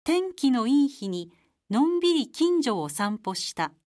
天気のいい日にのんびり近所を散歩した。